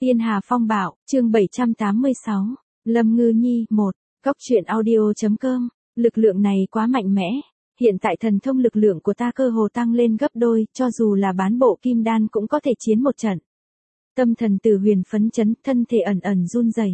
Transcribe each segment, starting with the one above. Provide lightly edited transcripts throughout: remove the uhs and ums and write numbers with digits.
Tiên Hà Phong Bạo, chương 786. Lâm Ngư Nhi, 1. Góc truyện audio.com. Lực lượng này quá mạnh mẽ. Hiện tại thần thông lực lượng của ta cơ hồ tăng lên gấp đôi, cho dù là bán bộ kim đan cũng có thể chiến một trận. Tâm thần Từ Huyền phấn chấn, thân thể ẩn ẩn run rẩy.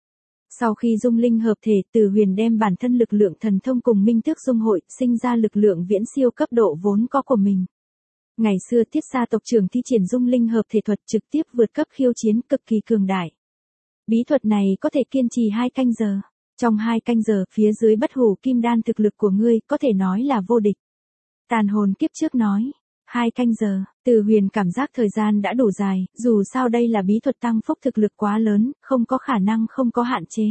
Sau khi dung linh hợp thể, Từ Huyền đem bản thân lực lượng thần thông cùng minh tước dung hội, sinh ra lực lượng viễn siêu cấp độ vốn có của mình. Ngày xưa Tiết Gia tộc trưởng thi triển dung linh hợp thể thuật trực tiếp vượt cấp khiêu chiến cực kỳ cường đại. Bí thuật này có thể kiên trì 2 canh giờ. Trong 2 canh giờ, phía dưới bất hủ kim đan thực lực của ngươi có thể nói là vô địch. Tàn hồn kiếp trước nói. 2 canh giờ, Từ Huyền cảm giác thời gian đã đủ dài, dù sao đây là bí thuật tăng phúc thực lực quá lớn, không có khả năng không có hạn chế.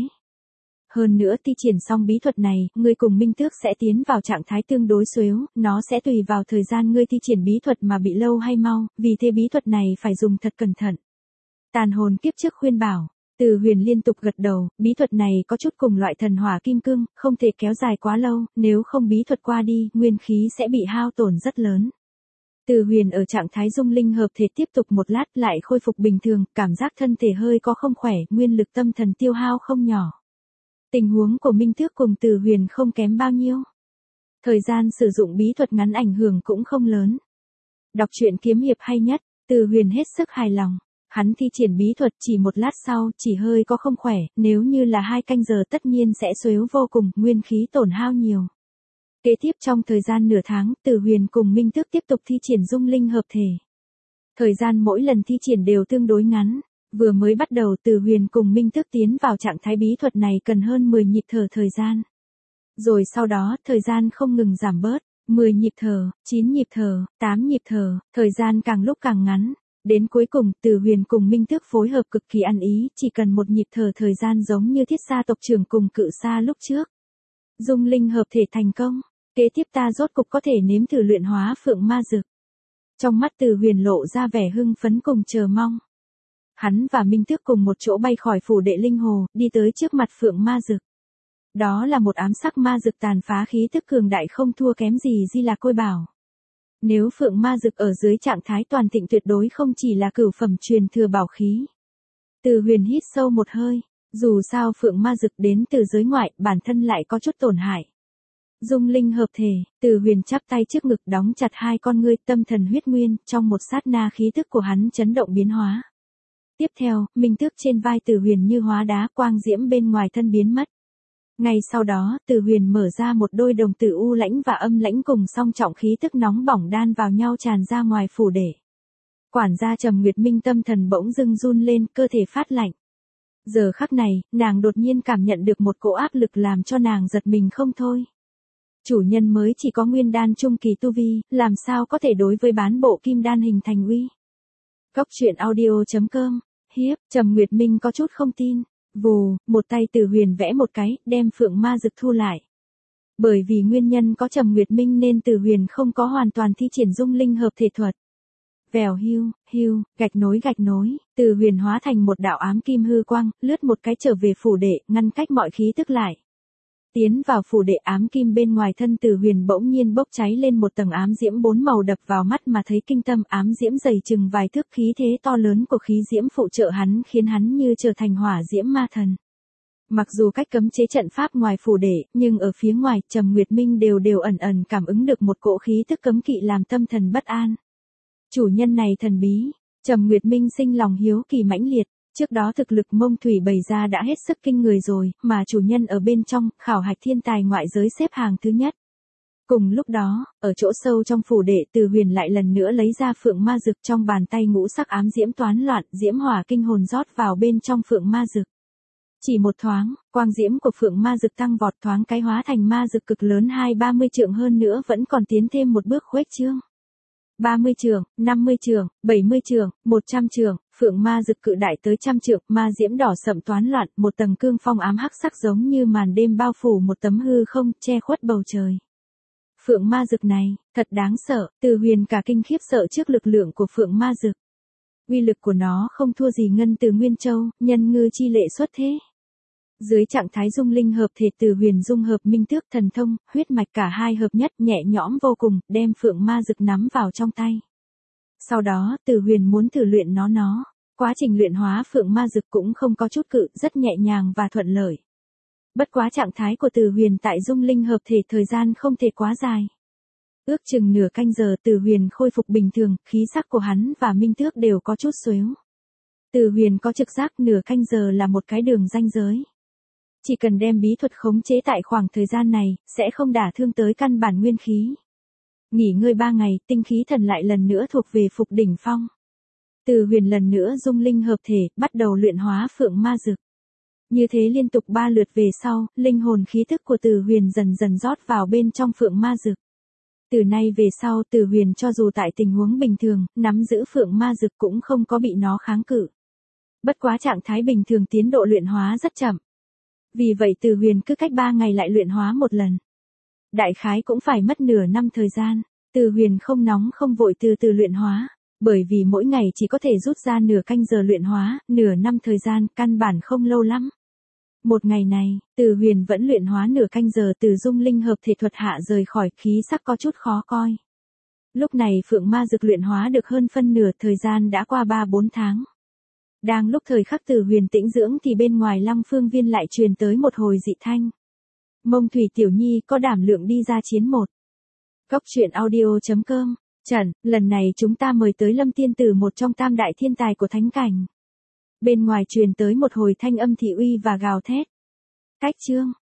Hơn nữa thi triển xong bí thuật này, ngươi cùng Minh Tước sẽ tiến vào trạng thái tương đối xếu, nó sẽ tùy vào thời gian ngươi thi triển bí thuật mà bị lâu hay mau, vì thế bí thuật này phải dùng thật cẩn thận. Tàn hồn kiếp trước khuyên bảo. Từ Huyền liên tục gật đầu, bí thuật này có chút cùng loại thần hỏa kim cương, không thể kéo dài quá lâu, nếu không bí thuật qua đi, nguyên khí sẽ bị hao tổn rất lớn. Từ Huyền ở trạng thái dung linh hợp thể tiếp tục một lát lại khôi phục bình thường, cảm giác thân thể hơi có không khỏe, nguyên lực tâm thần tiêu hao không nhỏ. Tình huống của Minh Tước cùng Từ Huyền không kém bao nhiêu. Thời gian sử dụng bí thuật ngắn ảnh hưởng cũng không lớn. Đọc truyện kiếm hiệp hay nhất, Từ Huyền hết sức hài lòng. Hắn thi triển bí thuật chỉ một lát sau, chỉ hơi có không khỏe, nếu như là 2 canh giờ tất nhiên sẽ xếu vô cùng, nguyên khí tổn hao nhiều. Kế tiếp trong thời gian nửa tháng, Từ Huyền cùng Minh Tước tiếp tục thi triển dung linh hợp thể. Thời gian mỗi lần thi triển đều tương đối ngắn. Vừa mới bắt đầu Từ Huyền cùng Minh Tước tiến vào trạng thái bí thuật này cần hơn 10 nhịp thở thời gian. Rồi sau đó, thời gian không ngừng giảm bớt, 10 nhịp thở, 9 nhịp thở, 8 nhịp thở, thời gian càng lúc càng ngắn. Đến cuối cùng, Từ Huyền cùng Minh Tước phối hợp cực kỳ ăn ý, chỉ cần một nhịp thở thời gian giống như Thiết Gia tộc trưởng cùng Cự Sa lúc trước. Dung linh hợp thể thành công, kế tiếp ta rốt cục có thể nếm thử luyện hóa phượng ma dược. Trong mắt Từ Huyền lộ ra vẻ hưng phấn cùng chờ mong. Hắn và Minh Tước cùng một chỗ bay khỏi phủ đệ linh hồ, đi tới trước mặt phượng ma dược. Đó là một ám sắc ma dược tàn phá khí tức cường đại không thua kém gì Di Lạc Côi Bảo. Nếu phượng ma dược ở dưới trạng thái toàn thịnh tuyệt đối không chỉ là cửu phẩm truyền thừa bảo khí. Từ Huyền hít sâu một hơi, dù sao phượng ma dược đến từ giới ngoại, bản thân lại có chút tổn hại. Dung linh hợp thể, Từ Huyền chắp tay trước ngực đóng chặt 2 con ngươi, tâm thần huyết nguyên, trong một sát na khí tức của hắn chấn động biến hóa. Tiếp theo, Minh Tước trên vai Từ Huyền như hóa đá, quang diễm bên ngoài thân biến mất. Ngay sau đó, Từ Huyền mở ra một đôi đồng tử u lãnh và âm lãnh cùng song trọng khí tức nóng bỏng đan vào nhau tràn ra ngoài phủ đệ. Quản gia Trầm Nguyệt Minh tâm thần bỗng dưng run lên, cơ thể phát lạnh. Giờ khắc này, nàng đột nhiên cảm nhận được một cỗ áp lực làm cho nàng giật mình không thôi. Chủ nhân mới chỉ có nguyên đan trung kỳ tu vi, làm sao có thể đối với bán bộ kim đan hình thành uy. Góc truyện audio.com, hiếp, Trầm Nguyệt Minh có chút không tin. Vù, một tay Từ Huyền vẽ một cái, đem phượng ma dược thu lại. Bởi vì nguyên nhân có Trầm Nguyệt Minh nên Từ Huyền không có hoàn toàn thi triển dung linh hợp thể thuật. Vèo hưu, gạch nối, Từ Huyền hóa thành một đạo ám kim hư quang, lướt một cái trở về phủ đệ, ngăn cách mọi khí tức lại. Tiến vào phủ đệ, ám kim bên ngoài thân Từ Huyền bỗng nhiên bốc cháy lên một tầng ám diễm 4 màu đập vào mắt mà thấy kinh tâm, ám diễm dày chừng vài thước, khí thế to lớn của khí diễm phụ trợ hắn khiến hắn như trở thành hỏa diễm ma thần. Mặc dù cách cấm chế trận pháp ngoài phủ đệ, nhưng ở phía ngoài, Trầm Nguyệt Minh đều ẩn ẩn cảm ứng được một cỗ khí tức cấm kỵ làm tâm thần bất an. Chủ nhân này thần bí, Trầm Nguyệt Minh sinh lòng hiếu kỳ mãnh liệt. Trước đó thực lực Mông Thủy bày ra đã hết sức kinh người rồi, mà chủ nhân ở bên trong, khảo hạch thiên tài ngoại giới xếp hàng thứ nhất. Cùng lúc đó, ở chỗ sâu trong phủ đệ, Từ Huyền lại lần nữa lấy ra phượng ma dược, trong bàn tay ngũ sắc ám diễm toán loạn, diễm hỏa kinh hồn rót vào bên trong phượng ma dược. Chỉ một thoáng, quang diễm của phượng ma dược tăng vọt, thoáng cái hóa thành ma dược cực lớn 20-30 trượng, hơn nữa vẫn còn tiến thêm một bước khuếch trương. 30 trượng, 50 trượng, 70 trượng, 100 trượng, phượng ma dược cự đại tới 100 trượng, ma diễm đỏ sậm toán loạn, một tầng cương phong ám hắc sắc giống như màn đêm bao phủ một tấm hư không, che khuất bầu trời. Phượng ma dược này, thật đáng sợ, Từ Huyền cả kinh khiếp sợ trước lực lượng của phượng ma dược. Uy lực của nó không thua gì Ngân Từ Nguyên Châu, nhân ngư chi lệ xuất thế. Dưới trạng thái dung linh hợp thể, Từ Huyền dung hợp minh tước thần thông, huyết mạch cả hai hợp nhất, nhẹ nhõm vô cùng, đem phượng ma dược nắm vào trong tay. Sau đó, Từ Huyền muốn thử luyện nó. Quá trình luyện hóa phượng ma dực cũng không có chút cự, rất nhẹ nhàng và thuận lợi. Bất quá trạng thái của Từ Huyền tại dung linh hợp thể thời gian không thể quá dài. Ước chừng nửa canh giờ Từ Huyền khôi phục bình thường, khí sắc của hắn và Minh Tước đều có chút xếu. Từ Huyền có trực giác nửa canh giờ là một cái đường ranh giới. Chỉ cần đem bí thuật khống chế tại khoảng thời gian này, sẽ không đả thương tới căn bản nguyên khí. Nghỉ ngơi 3 ngày, tinh khí thần lại lần nữa thuộc về phục đỉnh phong. Từ Huyền lần nữa dung linh hợp thể, bắt đầu luyện hóa phượng ma dực. Như thế liên tục 3 lượt về sau, linh hồn khí tức của Từ Huyền dần dần rót vào bên trong phượng ma dực. Từ nay về sau Từ Huyền cho dù tại tình huống bình thường, nắm giữ phượng ma dực cũng không có bị nó kháng cự. Bất quá trạng thái bình thường tiến độ luyện hóa rất chậm. Vì vậy Từ Huyền cứ cách 3 ngày lại luyện hóa một lần. Đại khái cũng phải mất nửa năm thời gian. Từ Huyền không nóng không vội từ từ luyện hóa. Bởi vì mỗi ngày chỉ có thể rút ra nửa canh giờ luyện hóa, nửa năm thời gian, căn bản không lâu lắm. Một ngày này, Từ Huyền vẫn luyện hóa nửa canh giờ từ dung linh hợp thể thuật hạ rời khỏi, khí sắc có chút khó coi. Lúc này phượng ma dực luyện hóa được hơn phân nửa, thời gian đã qua 3-4 tháng. Đang lúc thời khắc Từ Huyền tĩnh dưỡng thì bên ngoài Lăng Phương Viên lại truyền tới một hồi dị thanh. Mông Thủy Tiểu Nhi có đảm lượng đi ra chiến một. Góc truyện audio.com. Trần, lần này chúng ta mời tới Lâm Tiên Tử, một trong tam đại thiên tài của thánh cảnh. Bên ngoài truyền tới một hồi thanh âm thị uy và gào thét. Cách chương.